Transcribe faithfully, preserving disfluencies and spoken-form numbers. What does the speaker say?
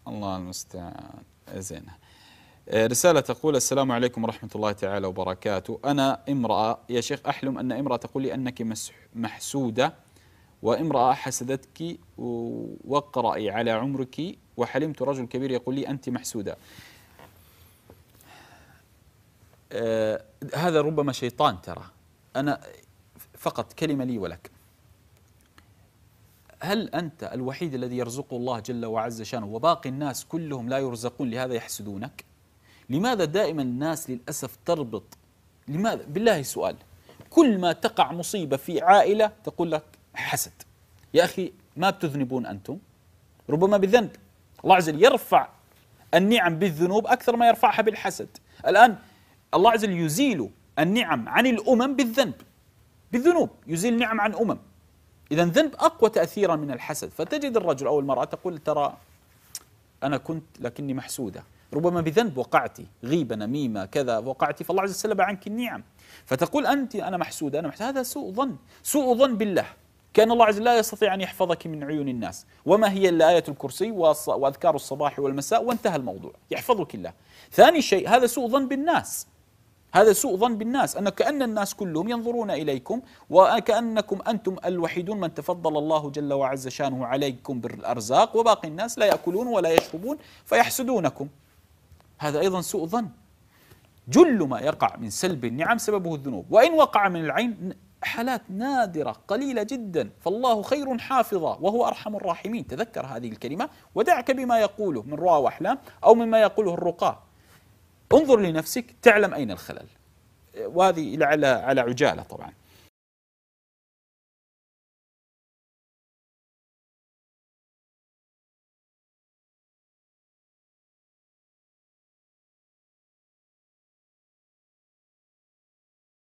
الله المستعان. زين. رسالة تقول: السلام عليكم ورحمة الله تعالى وبركاته. أنا امرأة يا شيخ أحلم أن امرأة تقول لي أنك محسودة، وامرأة حسدتك واقرأي على عمرك، وحلمت رجل كبير يقول لي أنت محسودة. آه هذا ربما شيطان. ترى أنا فقط كلمة لي ولك: هل أنت الوحيد الذي يرزقه الله جل وعز شانه وباقي الناس كلهم لا يرزقون لهذا يحسدونك؟ لماذا دائما الناس للأسف تربط؟ لماذا؟ بالله سؤال، كل ما تقع مصيبة في عائلة تقول لك حسد. يا أخي ما بتذنبون أنتم؟ ربما بذنب. الله عز وجل يرفع النعم بالذنوب أكثر ما يرفعها بالحسد. الآن الله عز وجل يزيل النعم عن الأمم بالذنب، بالذنوب يزيل النعم عن أمم. إذا الذنب أقوى تأثيرا من الحسد. فتجد الرجل أو المرأة تقول: ترى أنا كنت لكني محسودة، ربما بذنب وقعتي، غيبة، نميمة، كذا وقعتي، فالله عز وجل سلب عنك النعم، فتقول أنت أنا محسودة أنا محسودة. هذا سوء ظن، سوء ظن بالله، كأن الله عز وجل لا يستطيع أن يحفظك من عيون الناس. وما هي إلا آية الكرسي وأذكار الصباح والمساء وانتهى الموضوع، يحفظك الله. ثاني شيء، هذا سوء ظن بالناس، هذا سوء ظن بالناس، أن كأن الناس كلهم ينظرون إليكم وكأنكم أنتم الوحيدون من تفضل الله جل وعز شانه عليكم بالأرزاق، وباقي الناس لا يأكلون ولا يشربون فيحسدونكم. هذا أيضا سوء ظن. جل ما يقع من سلب النعم سببه الذنوب، وإن وقع من العين حالات نادرة قليلة جدا، فالله خير حافظا وهو أرحم الراحمين. تذكر هذه الكلمة ودعك بما يقوله من رؤى وأحلام أو مما يقوله الرقاة. انظر لنفسك تعلم أين الخلل، وهذه على على عجالة طبعا.